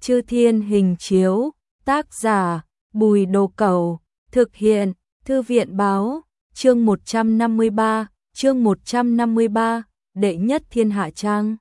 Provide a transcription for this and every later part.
Chư Thiên Hình Chiếu, tác giả, Bùi Đồ Cẩu, thực hiện, Thư viện Báo, chương 153, đệ nhất thiên hạ trang.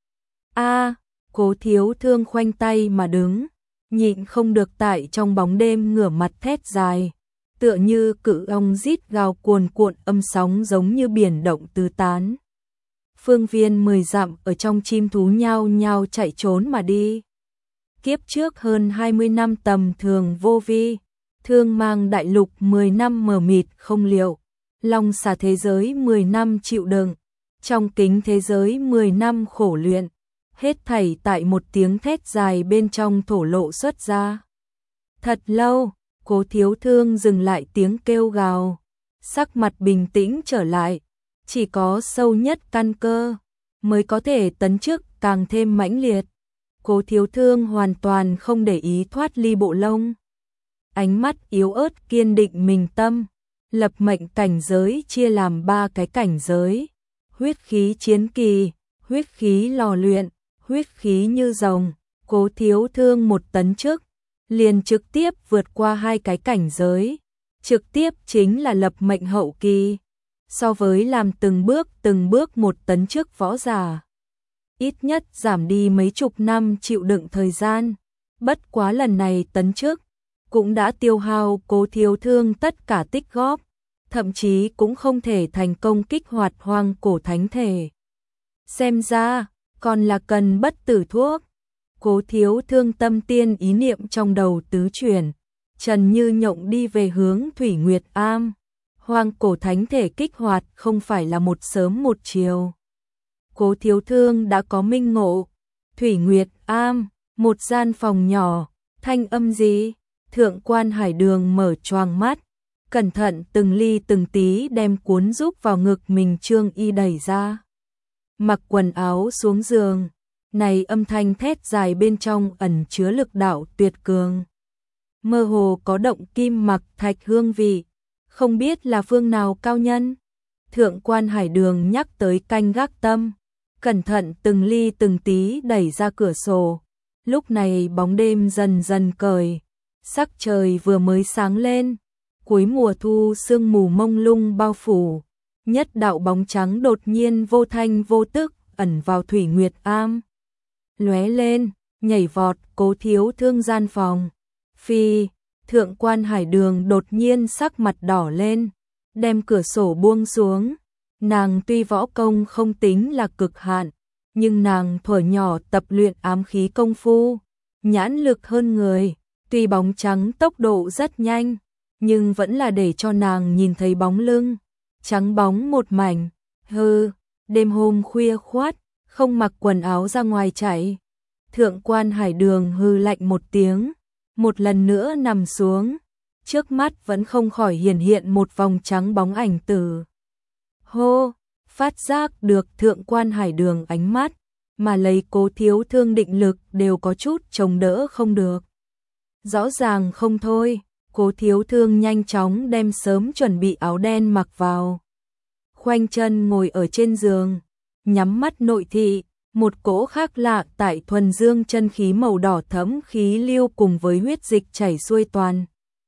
Cố Thiếu Thương khoanh tay mà đứng, nhịn không được tại trong bóng đêm ngửa mặt thét dài, tựa như cự ong rít gào cuồn cuộn âm sóng giống như biển động tứ tán. Phương viên 10 dặm ở trong chim thú nhao nhao chạy trốn mà đi. Kiếp trước hơn 20 năm tầm thường vô vi, thương mang đại lục 10 năm mờ mịt không liệu, long xà thế giới 10 năm chịu đựng, trong kính thế giới 10 năm khổ luyện, hết thảy tại một tiếng thét dài bên trong thổ lộ xuất ra. Thật lâu, Cố Thiếu Thương dừng lại tiếng kêu gào, sắc mặt bình tĩnh trở lại, chỉ có sâu nhất căn cơ mới có thể tấn chức càng thêm mãnh liệt. Cố Thiếu Thương hoàn toàn không để ý thoát ly bộ lông. Ánh mắt yếu ớt kiên định mình tâm, lập mệnh cảnh giới chia làm 3 cái cảnh giới: huyết khí chiến kỳ, huyết khí lò luyện, huyết khí như rồng. Cố Thiếu Thương một tấn chức, liền trực tiếp vượt qua 2 cái cảnh giới, trực tiếp chính là lập mệnh hậu kỳ. So với làm từng bước một tấn chức võ giả, ít nhất giảm đi mấy chục năm chịu đựng thời gian. Bất quá lần này tấn chức cũng đã tiêu hao Cố Thiếu Thương tất cả tích góp, thậm chí cũng không thể thành công kích hoạt hoang cổ thánh thể. Xem ra còn là cần bất tử thuốc. Cố Thiếu Thương tâm tiên ý niệm trong đầu tứ chuyển, trần như nhộng đi về hướng Thủy Nguyệt Am. Hoang cổ thánh thể kích hoạt không phải là một sớm một chiều. Cố Thiếu Thương đã có minh ngộ. Thủy Nguyệt Am, một gian phòng nhỏ, thanh âm gì? Thượng quan Hải Đường mở choàng mắt, cẩn thận từng ly từng tí đem cuốn giúp vào ngực mình trương y đẩy ra. Mặc quần áo xuống giường, này âm thanh thét dài bên trong ẩn chứa lực đạo tuyệt cường. Mơ hồ có động kim mặc thạch hương vị, không biết là phương nào cao nhân. Thượng quan Hải Đường nhắc tới canh gác tâm, cẩn thận từng ly từng tí đẩy ra cửa sổ. Lúc này bóng đêm dần dần cởi, sắc trời vừa mới sáng lên, cuối mùa thu sương mù mông lung bao phủ, nhất đạo bóng trắng đột nhiên vô thanh vô tức ẩn vào Thủy Nguyệt Am. Lóe lên, nhảy vọt Cố Thiếu Thương gian phòng. Phi, Thượng quan Hải Đường đột nhiên sắc mặt đỏ lên, đem cửa sổ buông xuống. Nàng tuy võ công không tính là cực hạn, nhưng nàng thuở nhỏ tập luyện ám khí công phu, nhãn lực hơn người. Tuy bóng trắng tốc độ rất nhanh, nhưng vẫn là để cho nàng nhìn thấy bóng lưng, trắng bóng một mảnh. Đêm hôm khuya khoắt, không mặc quần áo ra ngoài chạy. Thượng quan Hải Đường hư lạnh một tiếng, một lần nữa nằm xuống, trước mắt vẫn không khỏi hiện một vòng trắng bóng ảnh tử. Phát giác được Thượng quan Hải Đường ánh mắt, mà lấy Cố Thiếu Thương định lực đều có chút chống đỡ không được. Rõ ràng không thôi, Cố Thiếu Thương nhanh chóng đem sớm chuẩn bị áo đen mặc vào. Khoanh chân ngồi ở trên giường, nhắm mắt nội thị, một cỗ khác lạ tại thuần dương chân khí màu đỏ thẫm khí lưu cùng với huyết dịch chảy xuôi toàn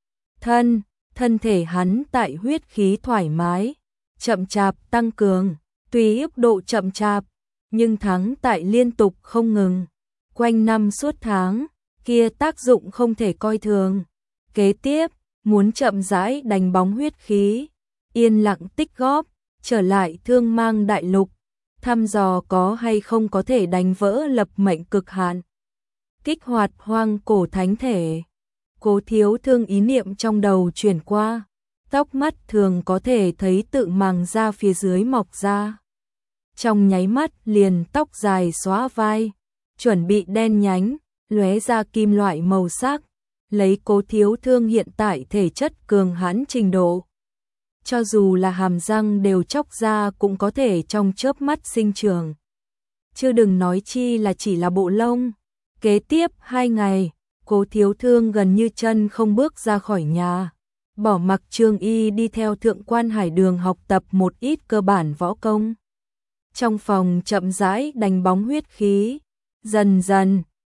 thân thể hắn tại huyết khí thoải mái, chậm chạp tăng cường, tuy ước độ chậm chạp, nhưng thắng tại liên tục không ngừng, quanh năm suốt tháng, kia tác dụng không thể coi thường. Kế tiếp, muốn chậm rãi đánh bóng huyết khí, yên lặng tích góp, trở lại thương mang đại lục, thăm dò có hay không có thể đánh vỡ lập mệnh cực hạn, kích hoạt hoang cổ thánh thể. Cố Thiếu Thương ý niệm trong đầu chuyển qua, tóc mắt thường có thể thấy tự màng da phía dưới mọc ra. Trong nháy mắt liền tóc dài xóa vai, chuẩn bị đen nhánh, lóe ra kim loại màu sắc, lấy Cố Thiếu Thương hiện tại thể chất cường hãn trình độ. Cho dù là hàm răng đều chóc ra cũng có thể trong chớp mắt sinh trưởng. Chứ đừng nói chi là chỉ là bộ lông. Kế tiếp 2 ngày, Cố Thiếu Thương gần như chân không bước ra khỏi nhà, bỏ mặc Trương Y đi theo Thượng quan Hải Đường học tập một ít cơ bản võ công. Trong phòng chậm rãi đánh bóng huyết khí, dần dần,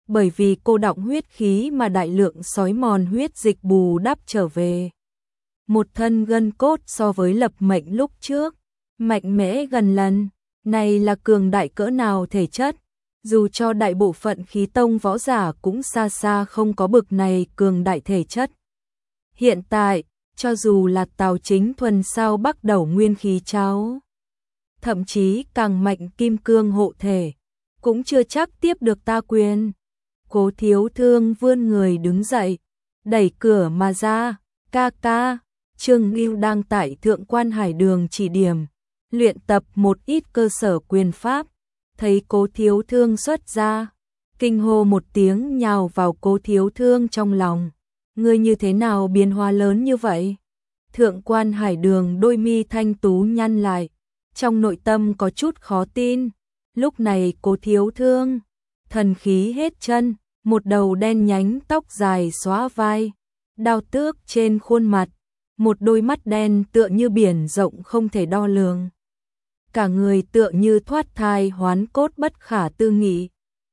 bởi vì cô đọng huyết khí mà đại lượng sói mòn huyết dịch bù đắp trở về. Một thân gân cốt so với lập mệnh lúc trước, mạnh mẽ gần lần, này là cường đại cỡ nào thể chất, dù cho đại bộ phận khí tông võ giả cũng xa xa không có bực này cường đại thể chất. Hiện tại, cho dù là Tào Chính Thuần sao bắt đầu nguyên khí cháo, thậm chí càng mạnh kim cương hộ thể, cũng chưa chắc tiếp được ta quyền. Cố Thiếu Thương vươn người đứng dậy, đẩy cửa mà ra, ca ca, Trương Ngưu đang tại Thượng Quan Hải Đường chỉ điểm, luyện tập một ít cơ sở quyền pháp, thấy Cố Thiếu Thương xuất ra, kinh hô một tiếng nhào vào Cố Thiếu Thương trong lòng. Ngươi như thế nào biến hóa lớn như vậy? Thượng Quan Hải Đường đôi mi thanh tú nhăn lại, trong nội tâm có chút khó tin. Lúc này Cố Thiếu Thương, thần khí hết chân, một đầu đen nhánh tóc dài xóa vai, đao tước trên khuôn mặt, một đôi mắt đen tựa như biển rộng không thể đo lường. Cả người tựa như thoát thai hoán cốt bất khả tư nghị.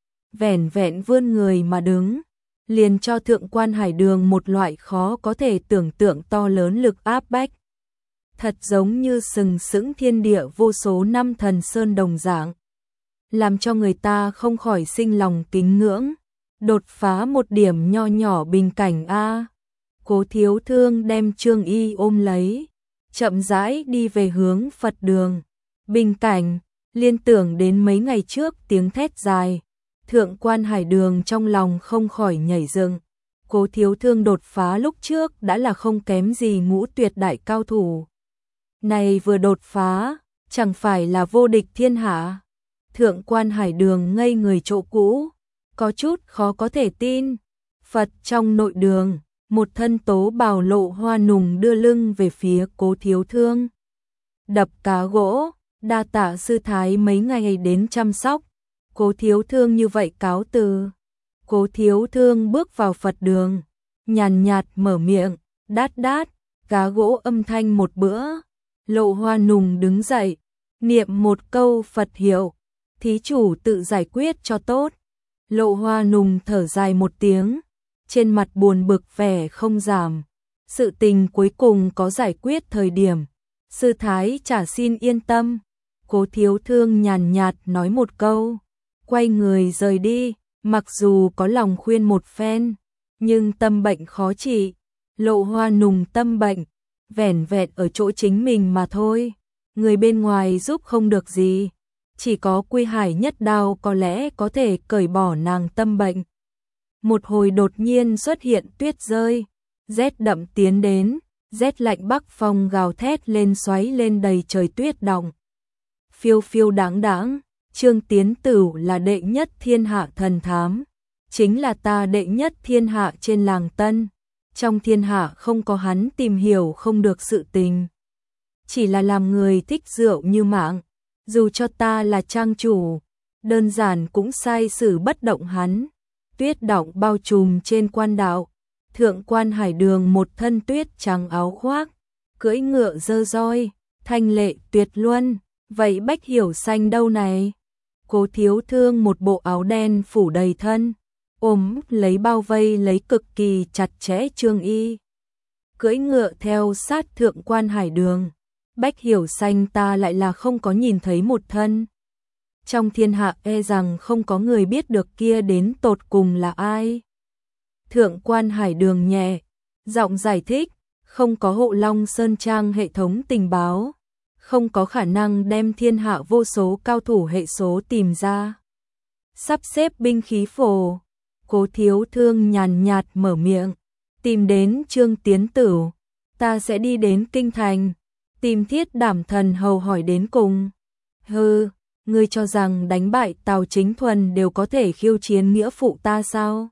Vẻn vẹn vươn người mà đứng, liền cho Thượng Quan Hải Đường một loại khó có thể tưởng tượng to lớn lực áp bách. Thật giống như sừng sững thiên địa vô số năm thần sơn đồng dạng, làm cho người ta không khỏi sinh lòng kính ngưỡng. Đột phá một điểm nho nhỏ bình cảnh a. Cố Thiếu Thương đem Trương Y ôm lấy, chậm rãi đi về hướng Phật đường. Bình cảnh, liên tưởng đến mấy ngày trước tiếng thét dài, Thượng Quan Hải Đường trong lòng không khỏi nhảy dựng. Cố Thiếu Thương đột phá lúc trước đã là không kém gì ngũ tuyệt đại cao thủ. Này vừa đột phá, chẳng phải là vô địch thiên hạ. Thượng Quan Hải Đường ngây người chỗ cũ, có chút khó có thể tin. Phật trong nội đường, một thân tố bào Lộ Hoa Nùng đưa lưng về phía Cố Thiếu Thương. Đập cá gỗ, đa tạ sư thái mấy ngày đến chăm sóc. Cố Thiếu Thương như vậy cáo từ. Cố Thiếu Thương bước vào Phật đường, nhàn nhạt mở miệng, đát đát, cá gỗ âm thanh một bữa. Lộ Hoa Nùng đứng dậy, niệm một câu Phật hiệu, thí chủ tự giải quyết cho tốt. Lộ Hoa Nùng thở dài một tiếng, trên mặt buồn bực vẻ không giảm. Sự tình cuối cùng có giải quyết thời điểm, sư thái chả xin yên tâm. Cố Thiếu Thương nhàn nhạt nói một câu, quay người rời đi, mặc dù có lòng khuyên một phen, nhưng tâm bệnh khó trị. Lộ Hoa Nùng tâm bệnh, vẻn vẹn ở chỗ chính mình mà thôi, người bên ngoài giúp không được gì. Chỉ có Quy Hải nhất đao có lẽ có thể cởi bỏ nàng tâm bệnh. Một hồi đột nhiên xuất hiện tuyết rơi, rét đậm tiến đến, rét lạnh bắc phong gào thét lên xoáy lên đầy trời tuyết đọng. Phiêu phiêu đáng đáng, Trương Tiến Tửu là đệ nhất thiên hạ thần thám, chính là ta đệ nhất thiên hạ trên làng Tân. Trong thiên hạ không có hắn tìm hiểu không được sự tình. Chỉ là làm người thích rượu như mạng, dù cho ta là trang chủ, đơn giản cũng sai xử bất động hắn. Tuyết đọng bao trùm trên quan đạo, Thượng Quan Hải Đường một thân tuyết trắng áo khoác, cưỡi ngựa dơ roi, thanh lệ tuyệt luân. Vậy Bách Hiểu Xanh đâu này? Cố Thiếu Thương một bộ áo đen phủ đầy thân, ôm lấy bao vây lấy cực kỳ chặt chẽ Trương Y. Cưỡi ngựa theo sát Thượng Quan Hải Đường, Bách Hiểu Xanh ta lại là không có nhìn thấy một thân. Trong thiên hạ e rằng không có người biết được kia đến tột cùng là ai. Thượng Quan Hải Đường nhẹ giọng giải thích, không có Hộ Long Sơn Trang hệ thống tình báo, không có khả năng đem thiên hạ vô số cao thủ hệ số tìm ra. Sắp xếp binh khí phổ, Cố Thiếu Thương nhàn nhạt mở miệng, tìm đến Trương Tiến Tửu, ta sẽ đi đến kinh thành, tìm Thiết Đảm Thần hầu hỏi đến cùng. Hừ, ngươi cho rằng đánh bại Tào Chính Thuần đều có thể khiêu chiến nghĩa phụ ta sao?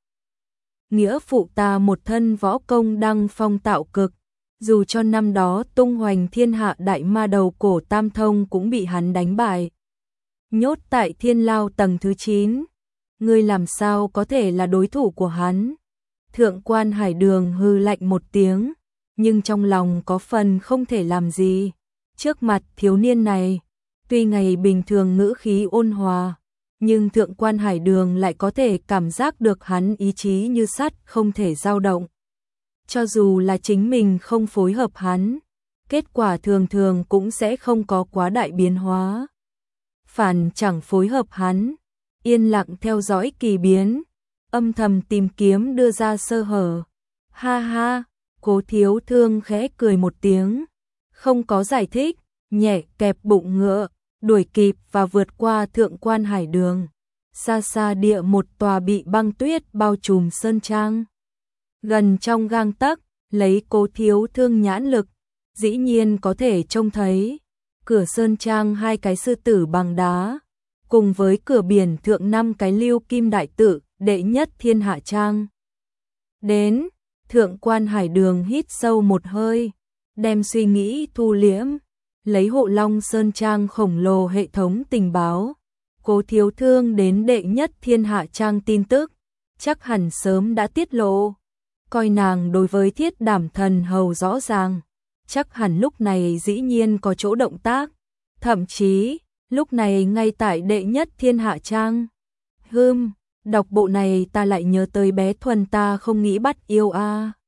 Nghĩa phụ ta một thân võ công đăng phong tạo cực, dù cho năm đó tung hoành thiên hạ đại ma đầu cổ Tam Thông cũng bị hắn đánh bại. Nhốt tại thiên lao tầng thứ 9, ngươi làm sao có thể là đối thủ của hắn? Thượng Quan Hải Đường hừ lạnh một tiếng, nhưng trong lòng có phần không thể làm gì. Trước mặt thiếu niên này, tuy ngày bình thường ngữ khí ôn hòa, nhưng thượng quan Hải Đường lại có thể cảm giác được hắn ý chí như sắt không thể dao động. Cho dù là chính mình không phối hợp hắn, kết quả thường thường cũng sẽ không có quá đại biến hóa. Phản chẳng phối hợp hắn, yên lặng theo dõi kỳ biến, âm thầm tìm kiếm đưa ra sơ hở. Ha ha, Cố Thiếu Thương khẽ cười một tiếng, không có giải thích, nhẹ kẹp bụng ngựa, đuổi kịp và vượt qua thượng quan Hải Đường. Xa xa địa một tòa bị băng tuyết bao trùm sơn trang. Gần trong gang tấc, lấy Cố Thiếu Thương nhãn lực, dĩ nhiên có thể trông thấy cửa sơn trang 2 cái sư tử bằng đá, cùng với cửa biển thượng 5 cái lưu kim đại tự, đệ nhất thiên hạ trang. Đến, thượng quan Hải Đường hít sâu một hơi, đem suy nghĩ thu liễm, lấy Hộ Long Sơn Trang khổng lồ hệ thống tình báo. Cố Thiếu Thương đến đệ nhất thiên hạ trang tin tức, chắc hẳn sớm đã tiết lộ. Coi nàng đối với Thiết Đảm Thần hầu rõ ràng, chắc hẳn lúc này dĩ nhiên có chỗ động tác, thậm chí lúc này ngay tại đệ nhất thiên hạ trang. Đọc bộ này ta lại nhớ tới bé Thuần ta không nghĩ bắt yêu a.